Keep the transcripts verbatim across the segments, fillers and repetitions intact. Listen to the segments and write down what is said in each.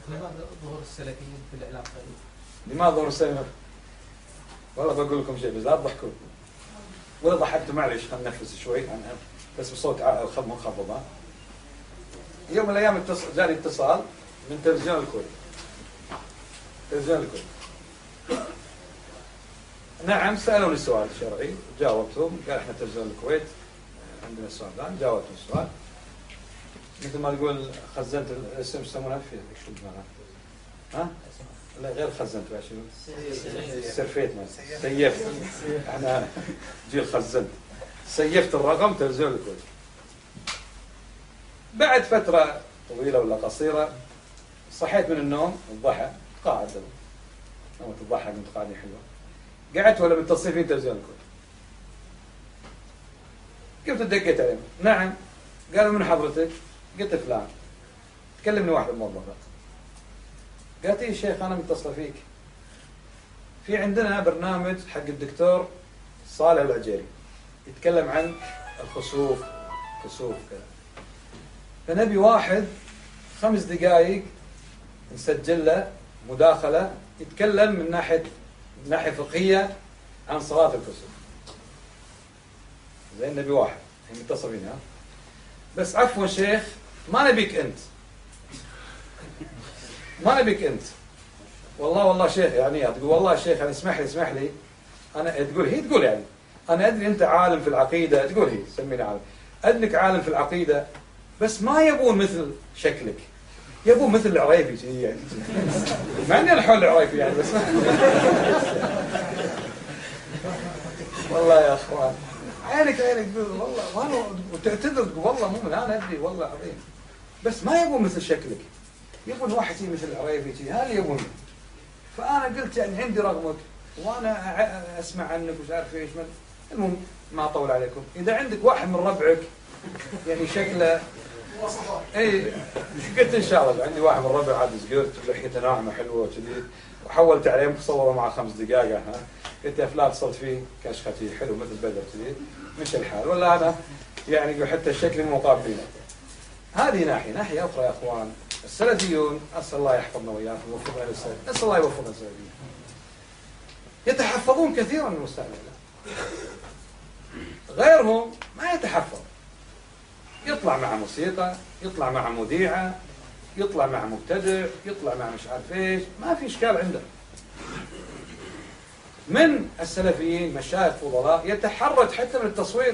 لماذا ظهور السلفيين في الإعلام قليل؟ لماذا ظهور السلفيين؟ والله بقول لكم شيء بس لا تضحكوا. ولا ضحكتوا معلش خلينا ننفس شوي عنها بس بصوت منخفض. ها يوم من الايام اتصل جاني اتصال من تلفزيون الكويت. تلفزيون الكويت. نعم سالوني السؤال الشرعي جاوبتهم. قال احنا تلفزيون الكويت عندنا السؤال الان. جاوبتهم السؤال مثل ما تقول خزنت الاسم يسمونها في شو اسمها؟ ها؟ لا غير خزنت بقى شنو؟ سرفيت ما سيفت. احنا جيل خزنت. سيفت الرقم تلفزيون الكويت. بعد فترة طويلة ولا قصيرة صحيت من النوم الضحى قاعد نومة الضحى كنت قاعدة حلوة. قعدت ولا متصل في تلفزيون الكويت. قلت دقيت عليهم. نعم. قالوا من حضرتك؟ قلت فلان. تكلمني واحد من الموظفات. قالت لي شيخ أنا متصلة فيك. في عندنا برنامج حق الدكتور صالح العجيري يتكلم عن الخسوف خسوف كذا. فنبي واحد خمس دقائق نسجل له مداخلة يتكلم من ناحية من ناحية فقهية عن صلاة الكسوف. زين نبي واحد هي متصل فينا. بس عفوا شيخ ما نبيك أنت. ما نبيك أنت. والله والله شيخ يعني تقول والله شيخ أنا اسمح لي اسمح لي أنا تقول هي تقول يعني أنا أدري أنت عالم في العقيدة تقول هي سميني عالم أدنك عالم في العقيدة بس ما يبون مثل شكلك يبون مثل العريفي يعني مع اني الحول العريفي يعني بس والله يا اخوان عينك عينك والله والله وتعتذر والله مو من انا ادري والله عظيم بس ما يبون مثل شكلك يبون واحد مثل العريفي هذا يبون. فانا قلت يعني عندي رقمك وانا اسمع عنك ومش عارف ايش من المهم ما اطول عليكم. اذا عندك واحد من ربعك يعني شكله اي قلت ان شاء الله عندي واحد من الربع عاد صغير لحيته ناعمه حلوه كذي وحولت عليه صوره مع خمس دقائق. ها قلت يا فلان اتصلت فيه كشختي حلو مثل بدر كذي مش الحال ولا انا يعني حتى الشكل مو مقابلينه. هذه ناحيه ناحيه اخرى يا اخوان السلفيون اسال الله يحفظنا واياكم ويوفقنا للسلف اسال الله يوفقنا السلفيين يتحفظون كثيرا من المستعملات. غيرهم ما يتحفظ يطلع مع موسيقى يطلع مع مذيعة يطلع مع مبتدع يطلع مع مش عارف ايش ما في اشكال عنده. من السلفيين مشايخ فضلاء يتحرج حتى من التصوير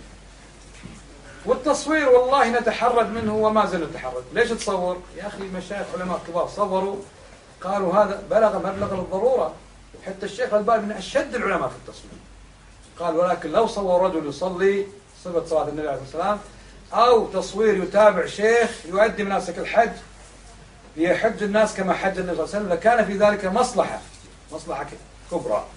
والتصوير والله نتحرج منه وما زال نتحرج. ليش تصور؟ يا اخي مشايخ علماء كبار صوروا قالوا هذا بلغ مبلغ الضرورة. حتى الشيخ الألباني من اشد العلماء في التصوير قال ولكن لو صور رجل يصلي صفة صلاة النبي عليه الصلاة والسلام أو تصوير يتابع شيخ يؤدي مناسك الحج ليحج الناس كما حج النبي صلى الله عليه وسلم لكان في ذلك مصلحة مصلحة كبرى.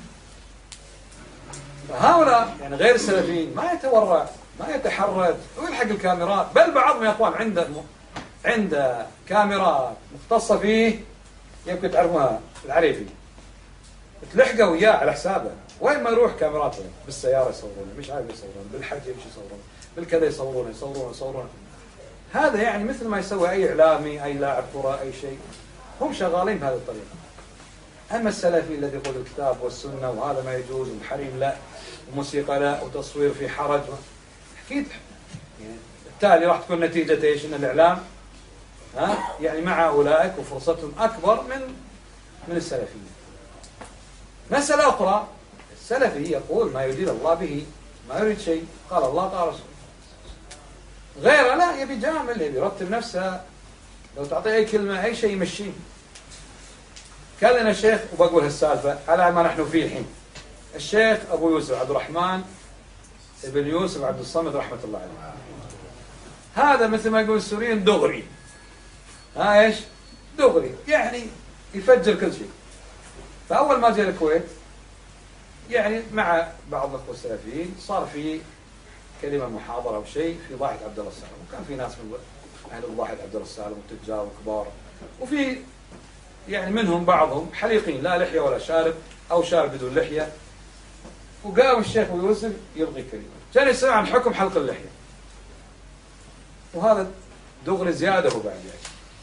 فهؤلاء يعني غير السلفيين ما يتورع ما يتحرج ويلحق الكاميرات بل بعضهم يا اخوان عنده عنده كاميرات مختصة فيه يمكن تعرفونها العريفي تلحقه وياه على حسابه وين ما يروح كاميراته بالسيارة يصورونه مش عارف يصورونه بالحج يمشي يصورونه بالكذا يصورونه يصورونه يصورونه. هذا يعني مثل ما يسوي أي إعلامي أي لاعب كرة أي شيء هم شغالين بهذه الطريقة. أما السلفي الذي يقول الكتاب والسنة وهذا ما يجوز والحريم لا وموسيقى لا وتصوير في حرج أكيد يعني بالتالي راح تكون نتيجة إيش إن الإعلام ها يعني مع أولئك وفرصتهم أكبر من من السلفيين. مسألة أخرى السلفي يقول ما يريد الله به ما يريد شيء قال الله قال رسول. غيره لا يبي جامل يبي يرتب نفسه لو تعطيه أي كلمة أي شيء يمشيه. كان لنا الشيخ وبقول هالسالفة على ما نحن فيه الحين الشيخ أبو يوسف عبد الرحمن ابن يوسف عبد الصمد رحمة الله عليه. هذا مثل ما يقول السوريين دغري ها إيش دغري يعني يفجر كل شيء. فأول ما جاء الكويت يعني مع بعض الأخوة السلفيين صار في كلمة محاضرة أو شيء في ضاحية عبد الله السالم وكان في ناس من أهل ضاحية عبد الله السالم وتجار وكبار وفي يعني منهم بعضهم حليقين لا لحية ولا شارب أو شارب بدون لحية. وقام الشيخ أبو يوسف يلغي كلمة كان يسمع عن حكم حلق اللحية وهذا دغري زيادة هو بعد يعني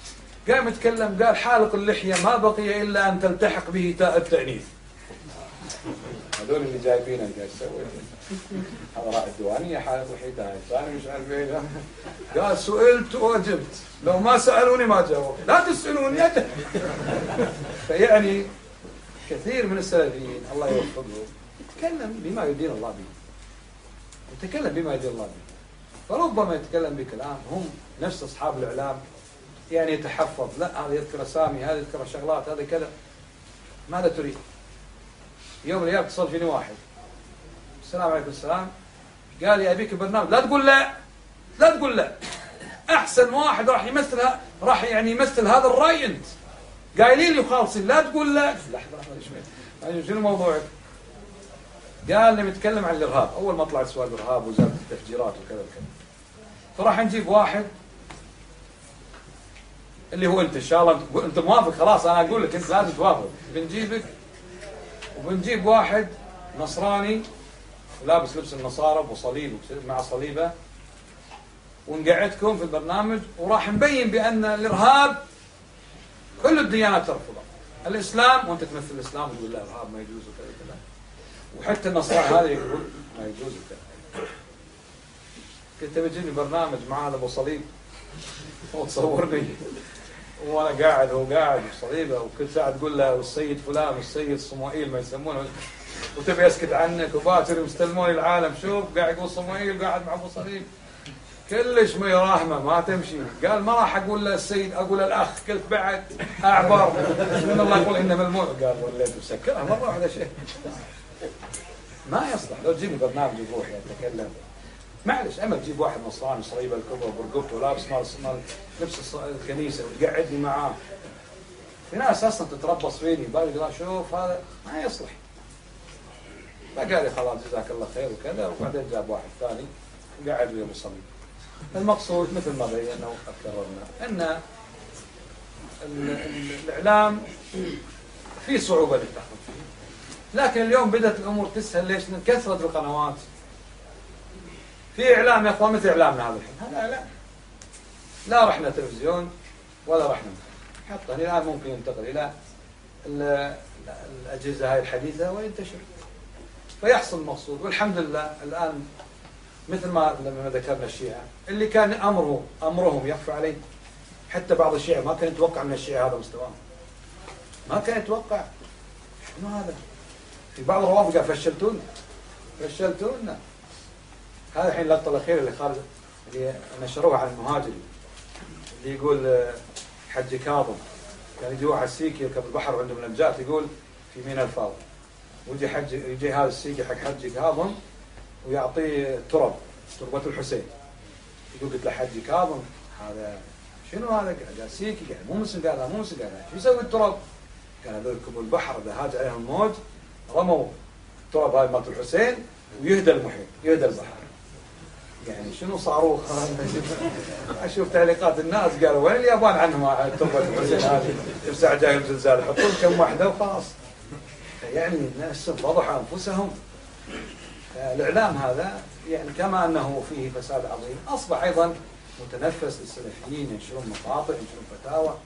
قام يتكلم قال حالق اللحية ما بقي إلا أن تلتحق به تاء التأنيث. هذول اللي جايبينه قاعد يسوي هذا راعي الديوانية حالق لحيته ثاني مش عارف ايه. قال سئلت وأجبت، لو ما سألوني ما جاوبت، لا تسألوني أجب. فيعني كثير من السلفيين الله يوفقهم تكلم بما يدين الله به، يتكلم بما يدين الله به، فربما يتكلم بكلام هم نفس أصحاب الإعلام يعني يتحفظ، لا هذا يذكر أسامي، هذا يذكر شغلات، هذا كذا. ماذا تريد؟ يوم من الأيام اتصل فيني واحد، السلام عليكم السلام، قال لي أبيك برنامج، لا تقول لا، لا تقول لا، أحسن واحد راح يمثل راح يعني يمثل هذا الرأي أنت، قايلين لي وخالصين، لا تقول لا. لحظة لحظة شوي، شنو موضوعك؟ قال لي بيتكلم عن الإرهاب، أول ما طلعت سؤال الإرهاب وزارة التفجيرات وكذا وكذا، فراح نجيب واحد اللي هو أنت إن شاء الله، أنت موافق خلاص، أنا أقول لك أنت لازم توافق، بنجيبك وبنجيب واحد نصراني لابس لبس النصارى وصليب مع صليبه، ونقعدكم في البرنامج وراح نبين بأن الإرهاب كل الديانات ترفضه، الإسلام وأنت تمثل الإسلام وتقول لا الإرهاب ما يجوز وكذا وكذا، وحتى النصارى هذا يقول ما يجوز وكذا. كنت بيجيني برنامج مع هذا أبو صليب وتصورني وانا قاعد هو قاعد بصليبه، وكل ساعه تقول له والسيد فلان والسيد صموئيل ما يسمونه، وتبي اسكت عنك وباكر يستلمون العالم، شوف قاعد يقول صموئيل قاعد مع ابو صليب كلش ما يراهمه ما تمشي. قال ما راح اقول له السيد، اقول الاخ. قلت بعد اعبر من الله يقول انما المؤمن. قال وليت مسكرها مره واحده شيء ما يصلح. لو تجيني برنامج يروح يتكلم معلش، اما تجيب واحد نصراني صليبه الكبرى برقبته ولابس مال لبس الكنيسه وتقعدني معاه، في ناس اصلا تتربص فيني بالي شوف هذا ما يصلح. فقال لي خلاص جزاك الله خير وكذا، وبعدين جاب واحد ثاني قعد ويا ابو صليب. المقصود مثل ما بينا وكررنا ان الاعلام في صعوبه للتحقق فيه، لكن اليوم بدات الامور تسهل. ليش؟ من كثره القنوات. في اعلام يا اخوان مثل اعلامنا هذا الحين، هذا اعلام لا رحنا تلفزيون ولا رحنا حتى الان ممكن ينتقل الى الاجهزه هاي الحديثه وينتشر فيحصل المقصود. والحمد لله الان مثل ما لما ذكرنا الشيعة اللي كان امره امرهم يخفى عليه، حتى بعض الشيعة ما كان يتوقع من الشيعة هذا مستواهم، ما كان يتوقع. شنو هذا؟ في بعض الروافض قال فشلتونا فشلتونا. هذا الحين اللقطة الأخيرة اللي خالد اللي نشروها عن المهاجري اللي يقول حج كاظم كان يجي واحد سيكي يركب البحر وعنده منجات يقول في ميناء الفاضل، ويجي حج يجي هذا السيكي حق حج كاظم ويعطيه ترب تربة الحسين، يقول قلت له حج كاظم هذا شنو هذا؟ قال سيكي، قال مو مسلم، قال مو مسلم، قال شو يسوي التراب؟ قال هذول يركبوا البحر اذا هاج عليهم الموج رموا التراب هاي مالت الحسين ويهدى المحيط يهدى البحر. يعني شنو صاروخ؟ اشوف تعليقات الناس قالوا وين اليابان عنهم تربة الحسين هذه تمسح جاي الزلزال حطوا كم واحده وخلاص. يعني الناس فضحوا انفسهم. الاعلام هذا يعني كما انه فيه فساد عظيم اصبح ايضا متنفس للسلفيين، ينشرون مقاطع ينشرون فتاوى.